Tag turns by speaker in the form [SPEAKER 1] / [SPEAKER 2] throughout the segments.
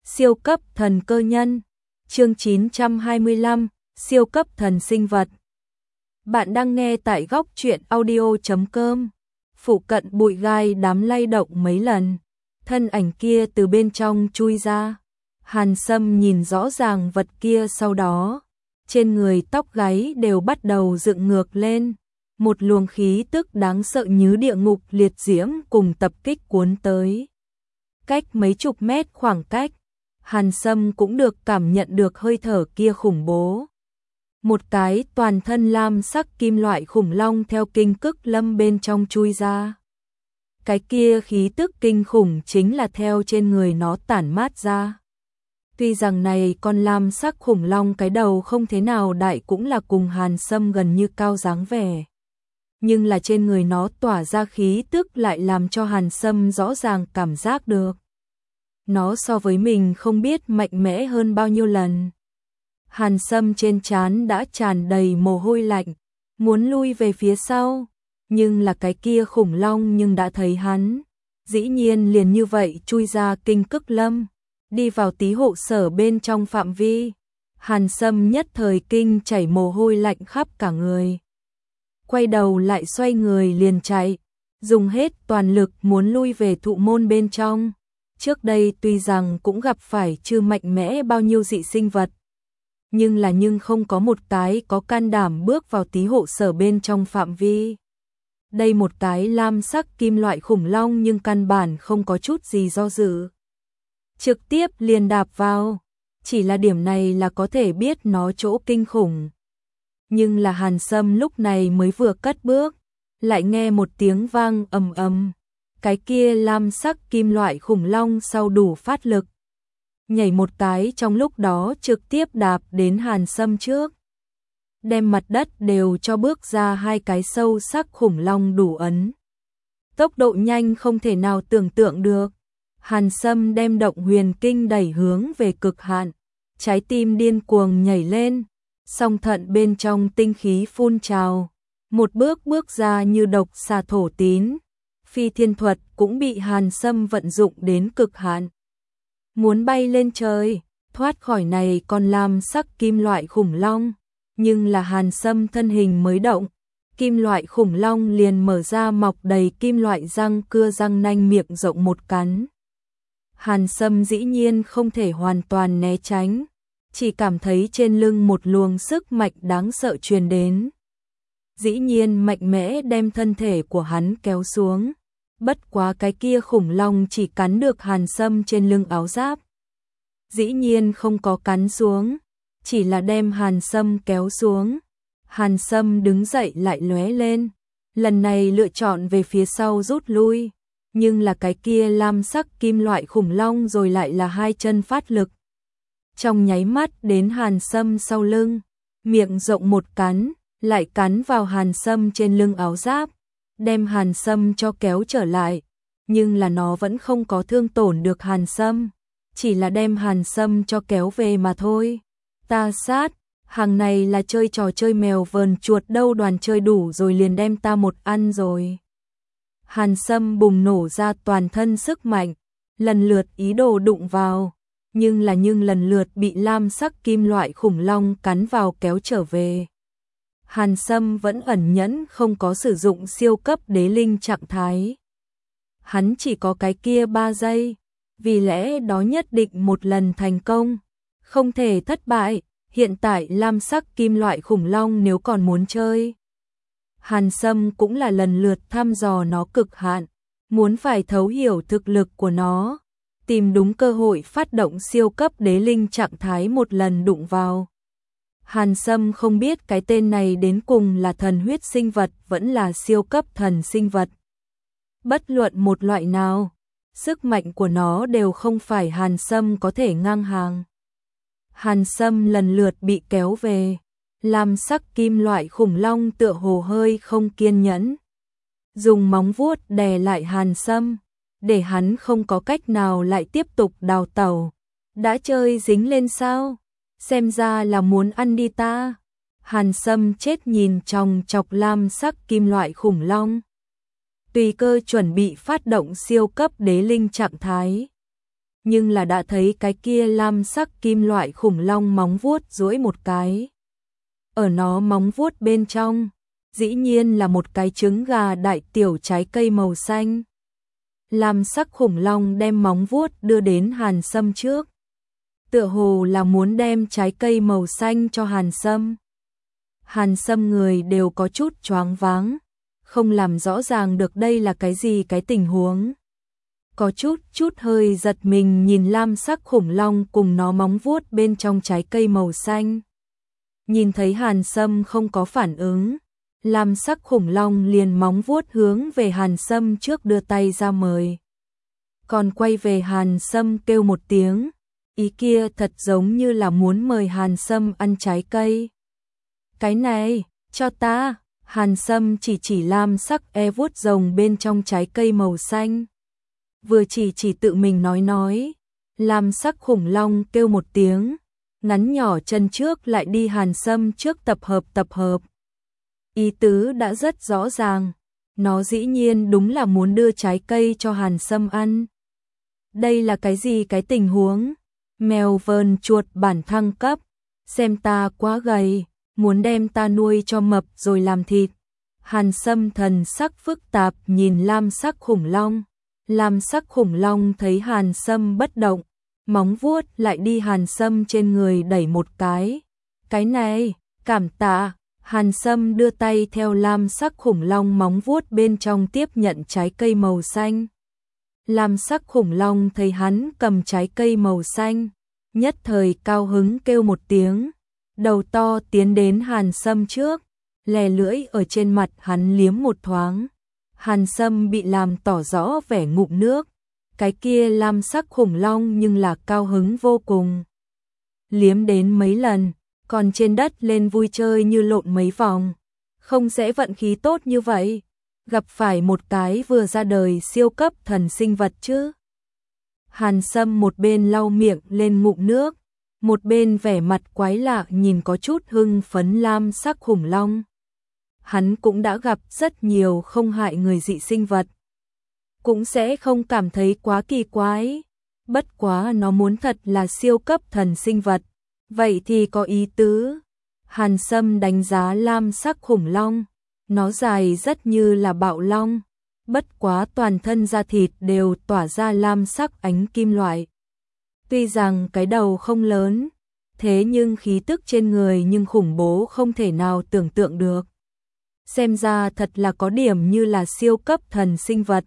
[SPEAKER 1] Siêu cấp thần cơ nhân. Chương 925, siêu cấp thần sinh vật. Bạn đang nghe tại góc truyện audio.com. Phụ cận bụi gai đám lay động mấy lần, thân ảnh kia từ bên trong chui ra. Hàn Sâm nhìn rõ ràng vật kia, sau đó trên người tóc gáy đều bắt đầu dựng ngược lên, một luồng khí tức đáng sợ như địa ngục liệt diễm cùng tập kích cuốn tới. Cách mấy chục mét khoảng cách, Hàn Sâm cũng được cảm nhận được hơi thở kia khủng bố. Một cái toàn thân lam sắc kim loại khủng long theo kinh cức lâm bên trong chui ra. Cái kia khí tức kinh khủng chính là theo trên người nó tản mát ra. Tuy rằng này con lam sắc khủng long cái đầu không thế nào đại, cũng là cùng Hàn Sâm gần như cao dáng vẻ, nhưng là trên người nó tỏa ra khí tức lại làm cho Hàn Sâm rõ ràng cảm giác được nó so với mình không biết mạnh mẽ hơn bao nhiêu lần. Hàn Sâm trên trán đã tràn đầy mồ hôi lạnh, muốn lui về phía sau, nhưng là cái kia khủng long nhưng đã thấy hắn, dĩ nhiên liền như vậy chui ra kinh cức lâm, đi vào tí hộ sở bên trong phạm vi. Hàn Sâm nhất thời kinh chảy mồ hôi lạnh khắp cả người, quay đầu lại xoay người liền chạy, dùng hết toàn lực muốn lui về thụ môn bên trong. Trước đây tuy rằng cũng gặp phải chưa mạnh mẽ bao nhiêu dị sinh vật, nhưng không có một cái có can đảm bước vào tí hộ sở bên trong phạm vi. Đây một cái lam sắc kim loại khủng long nhưng căn bản không có chút gì do dự, trực tiếp liền đạp vào, chỉ là điểm này là có thể biết nó chỗ kinh khủng. Nhưng là Hàn Sâm lúc này mới vừa cất bước, lại nghe một tiếng vang ầm ầm. Cái kia lam sắc kim loại khủng long sau đủ phát lực, nhảy một cái trong lúc đó trực tiếp đạp đến Hàn Sâm trước, đem mặt đất đều cho bước ra hai cái sâu sắc khủng long đủ ấn. Tốc độ nhanh không thể nào tưởng tượng được. Hàn Sâm đem động huyền kinh đẩy hướng về cực hạn, trái tim điên cuồng nhảy lên, song thận bên trong tinh khí phun trào, một bước bước ra như độc xà thổ tín. Phi thiên thuật cũng bị Hàn Sâm vận dụng đến cực hạn, muốn bay lên trời, thoát khỏi này con lam sắc kim loại khủng long. Nhưng là Hàn Sâm thân hình mới động, kim loại khủng long liền mở ra mọc đầy kim loại răng cưa răng nanh miệng rộng một cắn. Hàn Sâm dĩ nhiên không thể hoàn toàn né tránh, chỉ cảm thấy trên lưng một luồng sức mạnh đáng sợ truyền đến, dĩ nhiên mạnh mẽ đem thân thể của hắn kéo xuống. Bất quá cái kia khủng long chỉ cắn được Hàn Sâm trên lưng áo giáp, dĩ nhiên không có cắn xuống, chỉ là đem Hàn Sâm kéo xuống. Hàn Sâm đứng dậy lại lóe lên, lần này lựa chọn về phía sau rút lui, nhưng là cái kia lam sắc kim loại khủng long rồi lại là hai chân phát lực, trong nháy mắt đến Hàn Sâm sau lưng, miệng rộng một cắn, lại cắn vào Hàn Sâm trên lưng áo giáp, đem Hàn Sâm cho kéo trở lại, nhưng là nó vẫn không có thương tổn được Hàn Sâm, chỉ là đem Hàn Sâm cho kéo về mà thôi. Ta sát, hàng này là chơi trò chơi mèo vờn chuột đâu, đoàn chơi đủ rồi liền đem ta một ăn rồi. Hàn Sâm bùng nổ ra toàn thân sức mạnh, lần lượt ý đồ đụng vào, nhưng lần lượt bị lam sắc kim loại khủng long cắn vào kéo trở về. Hàn Sâm vẫn ẩn nhẫn không có sử dụng siêu cấp đế linh trạng thái. Hắn chỉ có cái kia 3 giây, vì lẽ đó nhất định một lần thành công, không thể thất bại. Hiện tại lam sắc kim loại khủng long nếu còn muốn chơi, Hàn Sâm cũng là lần lượt thăm dò nó cực hạn, muốn phải thấu hiểu thực lực của nó, tìm đúng cơ hội phát động siêu cấp đế linh trạng thái một lần đụng vào. Hàn Sâm không biết cái tên này đến cùng là thần huyết sinh vật vẫn là siêu cấp thần sinh vật. Bất luận một loại nào, sức mạnh của nó đều không phải Hàn Sâm có thể ngang hàng. Hàn Sâm lần lượt bị kéo về, lam sắc kim loại khủng long tựa hồ hơi không kiên nhẫn, dùng móng vuốt đè lại Hàn Sâm, để hắn không có cách nào lại tiếp tục đào tẩu. Đã chơi dính lên sao? Xem ra là muốn ăn đi ta. Hàn Sâm chết nhìn trong chọc lam sắc kim loại khủng long, tùy cơ chuẩn bị phát động siêu cấp đế linh trạng thái. nhưng là đã thấy cái kia lam sắc kim loại khủng long móng vuốt duỗi một cái. Ở nó móng vuốt bên trong, dĩ nhiên là một cái trứng gà đại tiểu trái cây màu xanh. Lam sắc khủng long đem móng vuốt đưa đến Hàn Sâm trước. Tựa hồ là muốn đem trái cây màu xanh cho Hàn Sâm. Hàn Sâm người đều có chút choáng váng, không làm rõ ràng được đây là cái gì cái tình huống. Có chút hơi giật mình nhìn lam sắc khủng long cùng nó móng vuốt bên trong trái cây màu xanh. Nhìn thấy Hàn Sâm không có phản ứng, lam sắc khủng long liền móng vuốt hướng về Hàn Sâm trước đưa tay ra mời. Còn quay về Hàn Sâm kêu một tiếng, ý kia thật giống như là muốn mời Hàn Sâm ăn trái cây. Cái này, cho ta, Hàn Sâm chỉ lam sắc vuốt rồng bên trong trái cây màu xanh. Vừa chỉ tự mình nói, lam sắc khủng long kêu một tiếng, ngắn nhỏ chân trước lại đi Hàn Sâm trước tập hợp. Ý tứ đã rất rõ ràng, nó dĩ nhiên đúng là muốn đưa trái cây cho Hàn Sâm ăn. Đây là cái gì cái tình huống? Mèo vờn chuột bản thăng cấp, xem ta quá gầy, muốn đem ta nuôi cho mập rồi làm thịt. Hàn Sâm thần sắc phức tạp nhìn lam sắc khủng long. Lam sắc khủng long thấy Hàn Sâm bất động, móng vuốt lại đi Hàn Sâm trên người đẩy một cái. Cái này, cảm tạ. Hàn Sâm đưa tay theo lam sắc khủng long móng vuốt bên trong tiếp nhận trái cây màu xanh. Lam sắc khủng long thấy hắn cầm trái cây màu xanh, nhất thời cao hứng kêu một tiếng, đầu to tiến đến Hàn Sâm trước, lè lưỡi ở trên mặt hắn liếm một thoáng. Hàn Sâm bị làm tỏ rõ vẻ ngụm nước, cái kia lam sắc khủng long nhưng là cao hứng vô cùng. Liếm đến mấy lần, còn trên đất lên vui chơi như lộn mấy vòng, không dễ vận khí tốt như vậy, gặp phải một cái vừa ra đời siêu cấp thần sinh vật chứ. Hàn Sâm một bên lau miệng lên ngụm nước, một bên vẻ mặt quái lạ nhìn có chút hưng phấn lam sắc khủng long. Hắn cũng đã gặp rất nhiều không hại người dị sinh vật, cũng sẽ không cảm thấy quá kỳ quái. Bất quá nó muốn thật là siêu cấp thần sinh vật, vậy thì có ý tứ. Hàn Sâm đánh giá lam sắc khủng long, nó dài rất như là bạo long, bất quá toàn thân da thịt đều tỏa ra lam sắc ánh kim loại. Tuy rằng cái đầu không lớn, thế nhưng khí tức trên người nhưng khủng bố không thể nào tưởng tượng được. Xem ra thật là có điểm như là siêu cấp thần sinh vật.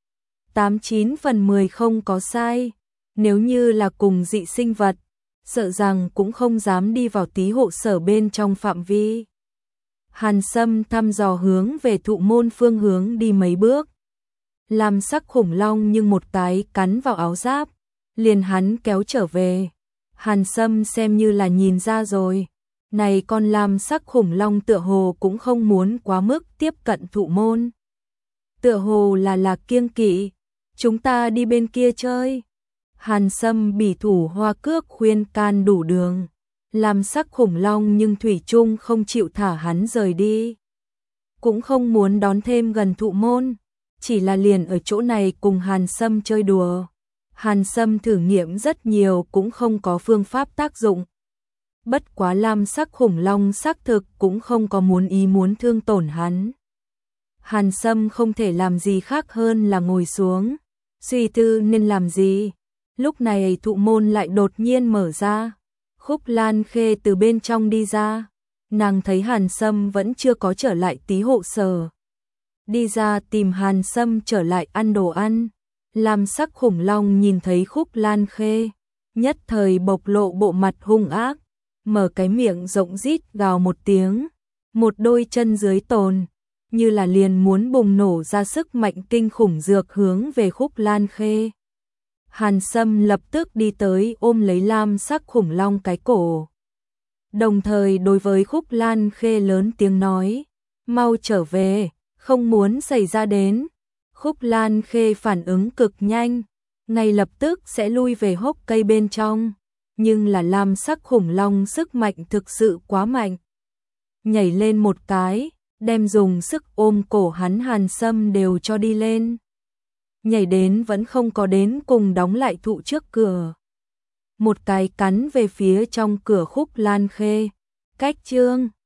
[SPEAKER 1] 89 phần 10 không có sai, nếu như là cùng dị sinh vật, sợ rằng cũng không dám đi vào tí hộ sở bên trong phạm vi. Hàn Sâm thăm dò hướng về thụ môn phương hướng đi mấy bước. Lam sắc khủng long nhưng một cái cắn vào áo giáp, liền hắn kéo trở về. Hàn Sâm xem như là nhìn ra rồi, này con lam sắc khủng long tựa hồ cũng không muốn quá mức tiếp cận thụ môn. Tựa hồ là kiêng kỵ, chúng ta đi bên kia chơi. Hàn Sâm bỉ thủ hoa cước khuyên can đủ đường, lam sắc khủng long nhưng thủy chung không chịu thả hắn rời đi. Cũng không muốn đón thêm gần thụ môn, chỉ là liền ở chỗ này cùng Hàn Sâm chơi đùa. Hàn Sâm thử nghiệm rất nhiều cũng không có phương pháp tác dụng. Bất quá lam sắc khủng long xác thực cũng không có muốn thương tổn hắn. Hàn Sâm không thể làm gì khác hơn là ngồi xuống, suy tư nên làm gì. Lúc này thụ môn lại đột nhiên mở ra, Khúc Lan Khê từ bên trong đi ra. Nàng thấy Hàn Sâm vẫn chưa có trở lại tí hộ sở, đi ra tìm Hàn Sâm trở lại ăn đồ ăn. Lam sắc khủng long nhìn thấy Khúc Lan Khê, nhất thời bộc lộ bộ mặt hung ác, mở cái miệng rộng rít gào một tiếng, một đôi chân dưới tồn, như là liền muốn bùng nổ ra sức mạnh kinh khủng dược hướng về Khúc Lan Khê. Hàn Sâm lập tức đi tới ôm lấy lam sắc khủng long cái cổ, đồng thời đối với Khúc Lan Khê lớn tiếng nói, mau trở về, không muốn xảy ra đến. Khúc Lan Khê phản ứng cực nhanh, ngay lập tức sẽ lui về hốc cây bên trong, nhưng là lam sắc khủng long sức mạnh thực sự quá mạnh. Nhảy lên một cái, đem dùng sức ôm cổ hắn Hàn Sâm đều cho đi lên. nhảy đến vẫn không có đến cùng đóng lại thụ trước cửa. Một cái cắn về phía trong cửa Khúc Lan Khê. Cách chương